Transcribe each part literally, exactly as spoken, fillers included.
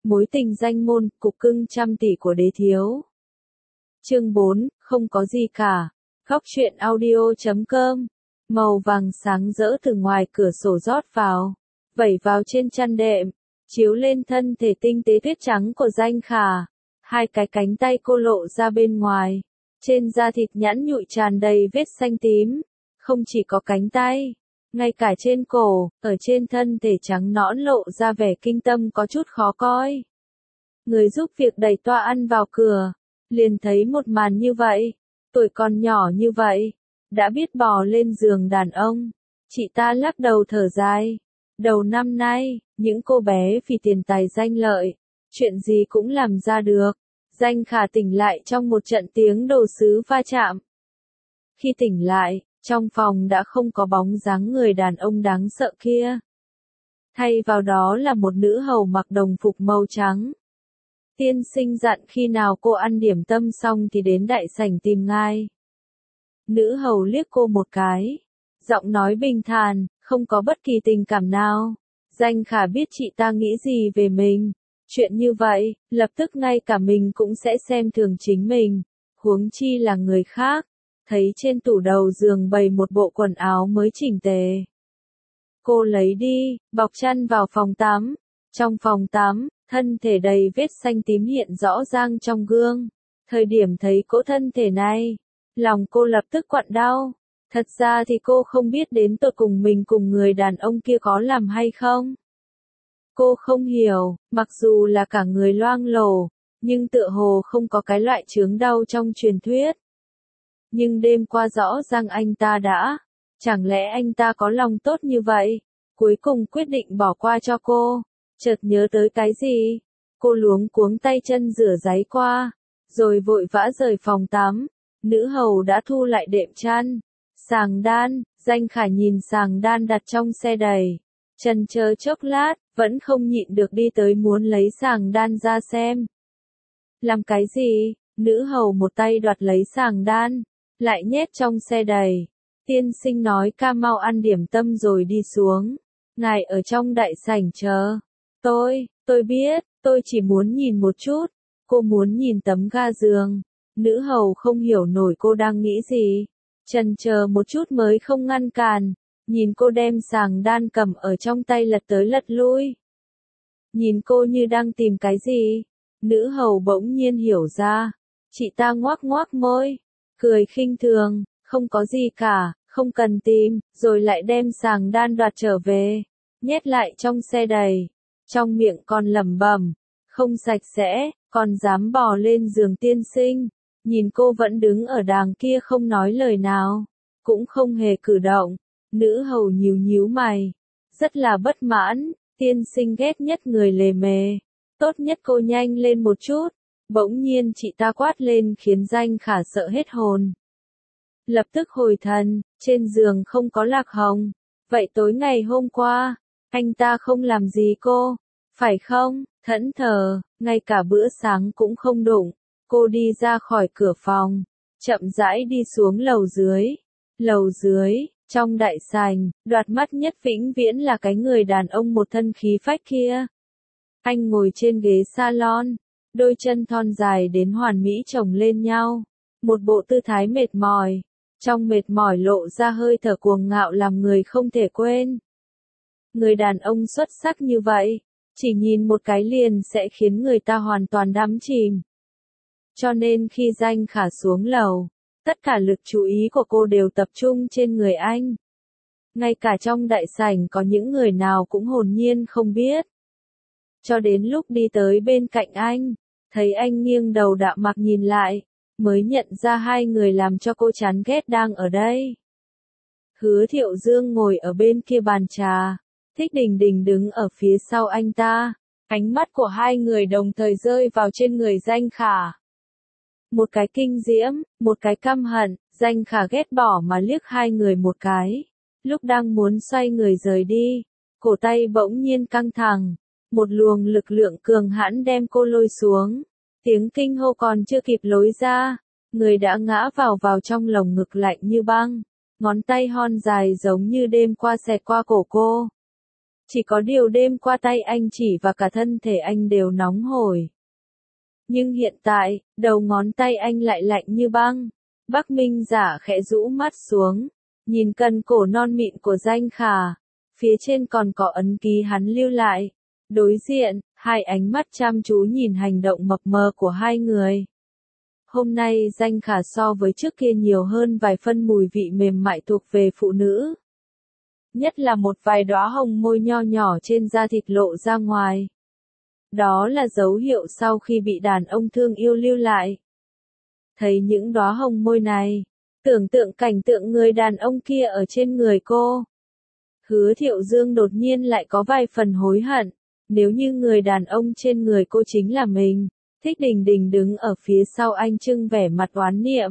Mối tình danh môn, cục cưng trăm tỷ của đế thiếu. Chương bốn, không có gì cả. Góc truyện audio chấm com. Màu vàng sáng rỡ từ ngoài cửa sổ rót vào, vẩy vào trên chăn đệm, chiếu lên thân thể tinh tế tuyết trắng của Danh Khả. Hai cái cánh tay cô lộ ra bên ngoài, trên da thịt nhẵn nhụi tràn đầy vết xanh tím. Không chỉ có cánh tay, ngay cả trên cổ, ở trên thân thể trắng nõn lộ ra vẻ kinh tâm có chút khó coi. Người giúp việc đẩy toa ăn vào cửa, liền thấy một màn như vậy. Tuổi còn nhỏ như vậy, đã biết bò lên giường đàn ông. Chị ta lắc đầu thở dài. Đầu năm nay, những cô bé vì tiền tài danh lợi, chuyện gì cũng làm ra được. Danh Khả tỉnh lại trong một trận tiếng đồ sứ va chạm. Khi tỉnh lại, trong phòng đã không có bóng dáng người đàn ông đáng sợ kia. Thay vào đó là một nữ hầu mặc đồng phục màu trắng. Tiên sinh dặn khi nào cô ăn điểm tâm xong thì đến đại sảnh tìm ngài. Nữ hầu liếc cô một cái, giọng nói bình thản, không có bất kỳ tình cảm nào. Danh Khả biết chị ta nghĩ gì về mình. Chuyện như vậy, lập tức ngay cả mình cũng sẽ xem thường chính mình, huống chi là người khác. Thấy trên tủ đầu giường bày một bộ quần áo mới chỉnh tề. Cô lấy đi, bọc chăn vào phòng tắm. Trong phòng tắm, thân thể đầy vết xanh tím hiện rõ ràng trong gương. Thời điểm thấy cỗ thân thể này, lòng cô lập tức quặn đau. Thật ra thì cô không biết đến tột cùng mình cùng người đàn ông kia có làm hay không. Cô không hiểu, mặc dù là cả người loang lổ, nhưng tựa hồ không có cái loại chướng đau trong truyền thuyết. Nhưng đêm qua rõ ràng anh ta đã, chẳng lẽ anh ta có lòng tốt như vậy, cuối cùng quyết định bỏ qua cho cô. Chợt nhớ tới cái gì, cô luống cuống tay chân rửa giấy qua, rồi vội vã rời phòng tắm. Nữ hầu đã thu lại đệm chăn, sàng đan. Danh Khả nhìn sàng đan đặt trong xe đầy, chần chờ chốc lát, vẫn không nhịn được đi tới muốn lấy sàng đan ra xem. Làm cái gì? Nữ hầu một tay đoạt lấy sàng đan, lại nhét trong xe đầy. Tiên sinh nói ca mau ăn điểm tâm rồi đi xuống. Ngài ở trong đại sảnh chờ. Tôi, tôi biết, tôi chỉ muốn nhìn một chút. Cô muốn nhìn tấm ga giường. Nữ hầu không hiểu nổi cô đang nghĩ gì. Chần chờ một chút mới không ngăn cản. Nhìn cô đem sàng đan cầm ở trong tay lật tới lật lui. Nhìn cô như đang tìm cái gì. Nữ hầu bỗng nhiên hiểu ra. Chị ta ngoác ngoác môi, cười khinh thường, không có gì cả, không cần tìm, rồi lại đem sàng đan đoạt trở về, nhét lại trong xe đầy. Trong miệng còn lẩm bẩm, không sạch sẽ, còn dám bò lên giường tiên sinh. Nhìn cô vẫn đứng ở đàng kia không nói lời nào, cũng không hề cử động. Nữ hầu nhíu nhíu mày, rất là bất mãn. Tiên sinh ghét nhất người lề mề, tốt nhất cô nhanh lên một chút. Bỗng nhiên chị ta quát lên khiến Danh Khả sợ hết hồn. Lập tức hồi thần, trên giường không có Lạc Hồng. Vậy tối ngày hôm qua, anh ta không làm gì cô, phải không? Thẫn thờ, ngay cả bữa sáng cũng không đụng. Cô đi ra khỏi cửa phòng, chậm rãi đi xuống lầu dưới. Lầu dưới, trong đại sảnh, đoạt mắt nhất vĩnh viễn là cái người đàn ông một thân khí phách kia. Anh ngồi trên ghế salon, đôi chân thon dài đến hoàn mỹ chồng lên nhau, một bộ tư thái mệt mỏi, trong mệt mỏi lộ ra hơi thở cuồng ngạo làm người không thể quên. Người đàn ông xuất sắc như vậy, chỉ nhìn một cái liền sẽ khiến người ta hoàn toàn đắm chìm. Cho nên khi Danh Khả xuống lầu, tất cả lực chú ý của cô đều tập trung trên người anh. Ngay cả trong đại sảnh có những người nào cũng hồn nhiên không biết. Cho đến lúc đi tới bên cạnh anh, thấy anh nghiêng đầu đạm mạc nhìn lại, mới nhận ra hai người làm cho cô chán ghét đang ở đây. Hứa Thiệu Dương ngồi ở bên kia bàn trà, Thích Đình Đình đứng ở phía sau anh ta. Ánh mắt của hai người đồng thời rơi vào trên người Danh Khả. Một cái kinh diễm, một cái căm hận. Danh Khả ghét bỏ mà liếc hai người một cái. Lúc đang muốn xoay người rời đi, cổ tay bỗng nhiên căng thẳng. Một luồng lực lượng cường hãn đem cô lôi xuống. Tiếng kinh hô còn chưa kịp lối ra, người đã ngã vào vào trong lồng ngực lạnh như băng. Ngón tay hon dài giống như đêm qua xẹt qua cổ cô. Chỉ có điều đêm qua tay anh chỉ và cả thân thể anh đều nóng hổi. Nhưng hiện tại, đầu ngón tay anh lại lạnh như băng. Bắc Minh Dạ khẽ rũ mắt xuống, nhìn cần cổ non mịn của Danh Khả. Phía trên còn có ấn ký hắn lưu lại. Đối diện, hai ánh mắt chăm chú nhìn hành động mập mờ của hai người. Hôm nay Danh Khả so với trước kia nhiều hơn vài phân mùi vị mềm mại thuộc về phụ nữ. Nhất là một vài đóa hồng môi nho nhỏ trên da thịt lộ ra ngoài. Đó là dấu hiệu sau khi bị đàn ông thương yêu lưu lại. Thấy những đóa hồng môi này, tưởng tượng cảnh tượng người đàn ông kia ở trên người cô. Hứa Thiệu Dương đột nhiên lại có vài phần hối hận, nếu như người đàn ông trên người cô chính là mình. Thích Đình Đình đứng ở phía sau anh trưng vẻ mặt oán niệm.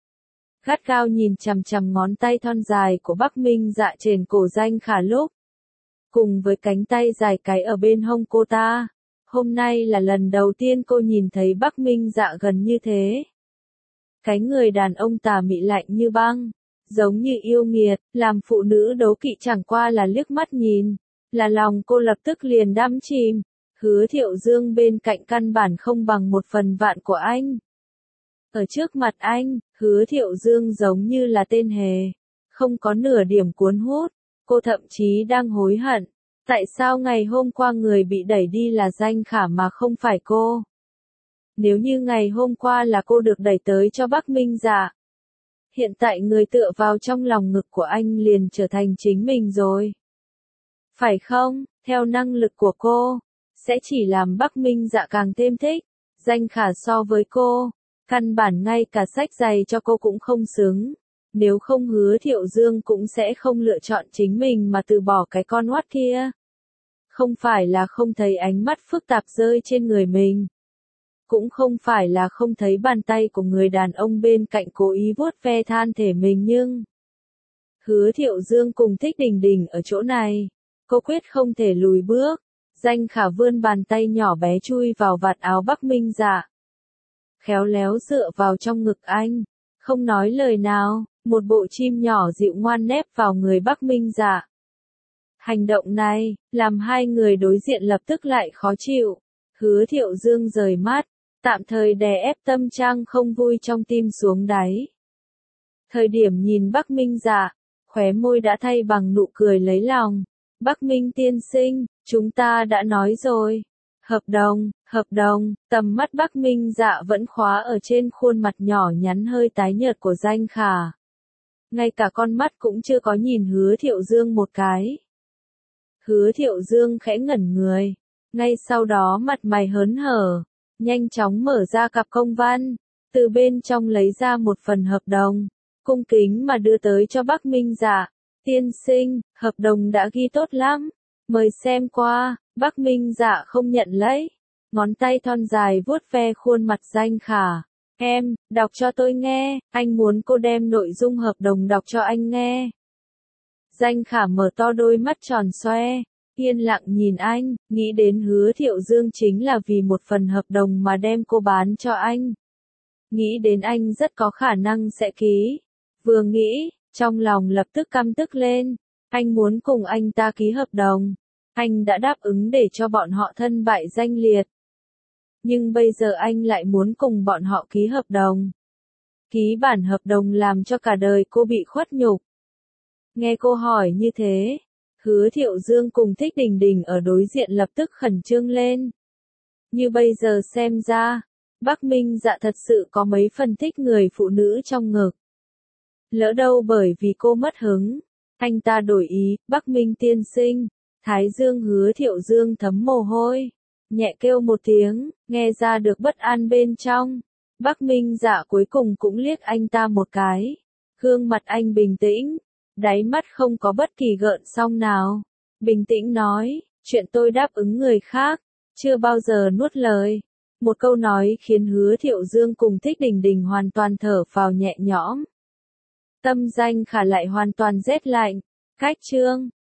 Gắt gao nhìn chằm chằm ngón tay thon dài của Bắc Minh Dạ trên cổ Danh Khả lúc. Cùng với cánh tay dài cái ở bên hông cô ta. Hôm nay là lần đầu tiên cô nhìn thấy Bắc Minh Dạ gần như thế. Cái người đàn ông tà mị lạnh như băng, giống như yêu nghiệt, làm phụ nữ đố kỵ chẳng qua là liếc mắt nhìn, là lòng cô lập tức liền đắm chìm. Hứa Thiệu Dương bên cạnh căn bản không bằng một phần vạn của anh. Ở trước mặt anh, Hứa Thiệu Dương giống như là tên hề, không có nửa điểm cuốn hút. Cô thậm chí đang hối hận, tại sao ngày hôm qua người bị đẩy đi là Danh Khả mà không phải cô. Nếu như ngày hôm qua là cô được đẩy tới cho Bắc Minh Dạ, hiện tại người tựa vào trong lòng ngực của anh liền trở thành chính mình rồi. Phải không, theo năng lực của cô, sẽ chỉ làm Bắc Minh Dạ càng thêm thích. Danh Khả so với cô, căn bản ngay cả xách giày cho cô cũng không xứng. Nếu không Hứa Thiệu Dương cũng sẽ không lựa chọn chính mình mà từ bỏ cái con oát kia. Không phải là không thấy ánh mắt phức tạp rơi trên người mình. Cũng không phải là không thấy bàn tay của người đàn ông bên cạnh cố ý vuốt ve than thể mình nhưng... Hứa Thiệu Dương cùng Thích Đình Đình ở chỗ này. Cô quyết không thể lùi bước. Danh Khả vươn bàn tay nhỏ bé chui vào vạt áo Bắc Minh Dạ. Khéo léo dựa vào trong ngực anh. Không nói lời nào, một bộ chim nhỏ dịu ngoan nép vào người Bắc Minh Dạ. Hành động này, làm hai người đối diện lập tức lại khó chịu. Hứa Thiệu Dương rời mắt, tạm thời đè ép tâm trạng không vui trong tim xuống đáy. Thời điểm nhìn Bắc Minh Dạ, khóe môi đã thay bằng nụ cười lấy lòng. Bắc Minh tiên sinh, chúng ta đã nói rồi. Hợp đồng, hợp đồng, tầm mắt Bắc Minh Dạ vẫn khóa ở trên khuôn mặt nhỏ nhắn hơi tái nhợt của Danh Khả. Ngay cả con mắt cũng chưa có nhìn Hứa Thiệu Dương một cái. Hứa Thiệu Dương khẽ ngẩn người, ngay sau đó mặt mày hớn hở, nhanh chóng mở ra cặp công văn, từ bên trong lấy ra một phần hợp đồng, cung kính mà đưa tới cho Bắc Minh Dạ. Tiên sinh, hợp đồng đã ghi tốt lắm, mời xem qua. Bắc Minh Dạ không nhận lấy, ngón tay thon dài vuốt ve khuôn mặt Danh Khả. Em, đọc cho tôi nghe, anh muốn cô đem nội dung hợp đồng đọc cho anh nghe. Danh Khả mở to đôi mắt tròn xoe, yên lặng nhìn anh, nghĩ đến Hứa Thiệu Dương chính là vì một phần hợp đồng mà đem cô bán cho anh. Nghĩ đến anh rất có khả năng sẽ ký. Vừa nghĩ, trong lòng lập tức căm tức lên, anh muốn cùng anh ta ký hợp đồng. Anh đã đáp ứng để cho bọn họ thân bại danh liệt. Nhưng bây giờ anh lại muốn cùng bọn họ ký hợp đồng. Ký bản hợp đồng làm cho cả đời cô bị khuất nhục. Nghe cô hỏi như thế, Hứa Thiệu Dương cùng Thích Đình Đình ở đối diện lập tức khẩn trương lên. Như bây giờ xem ra, Bắc Minh Dạ thật sự có mấy phần thích người phụ nữ trong ngực. Lỡ đâu bởi vì cô mất hứng, anh ta đổi ý. Bắc Minh tiên sinh. Thái dương Hứa Thiệu Dương thấm mồ hôi, nhẹ kêu một tiếng, nghe ra được bất an bên trong. Bắc Minh Dạ cuối cùng cũng liếc anh ta một cái. Gương mặt anh bình tĩnh, đáy mắt không có bất kỳ gợn sóng nào. Bình tĩnh nói, chuyện tôi đáp ứng người khác, chưa bao giờ nuốt lời. Một câu nói khiến Hứa Thiệu Dương cùng Thích Đình Đình hoàn toàn thở phào nhẹ nhõm. Tâm Danh Khả lại hoàn toàn rét lạnh. Cách chương